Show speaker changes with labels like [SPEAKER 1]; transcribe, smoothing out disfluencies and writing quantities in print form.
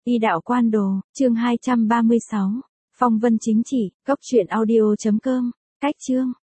[SPEAKER 1] Y đạo quan đồ, chương 236. Phong vân chính chỉ, cốc truyện audio.com. Cách chương.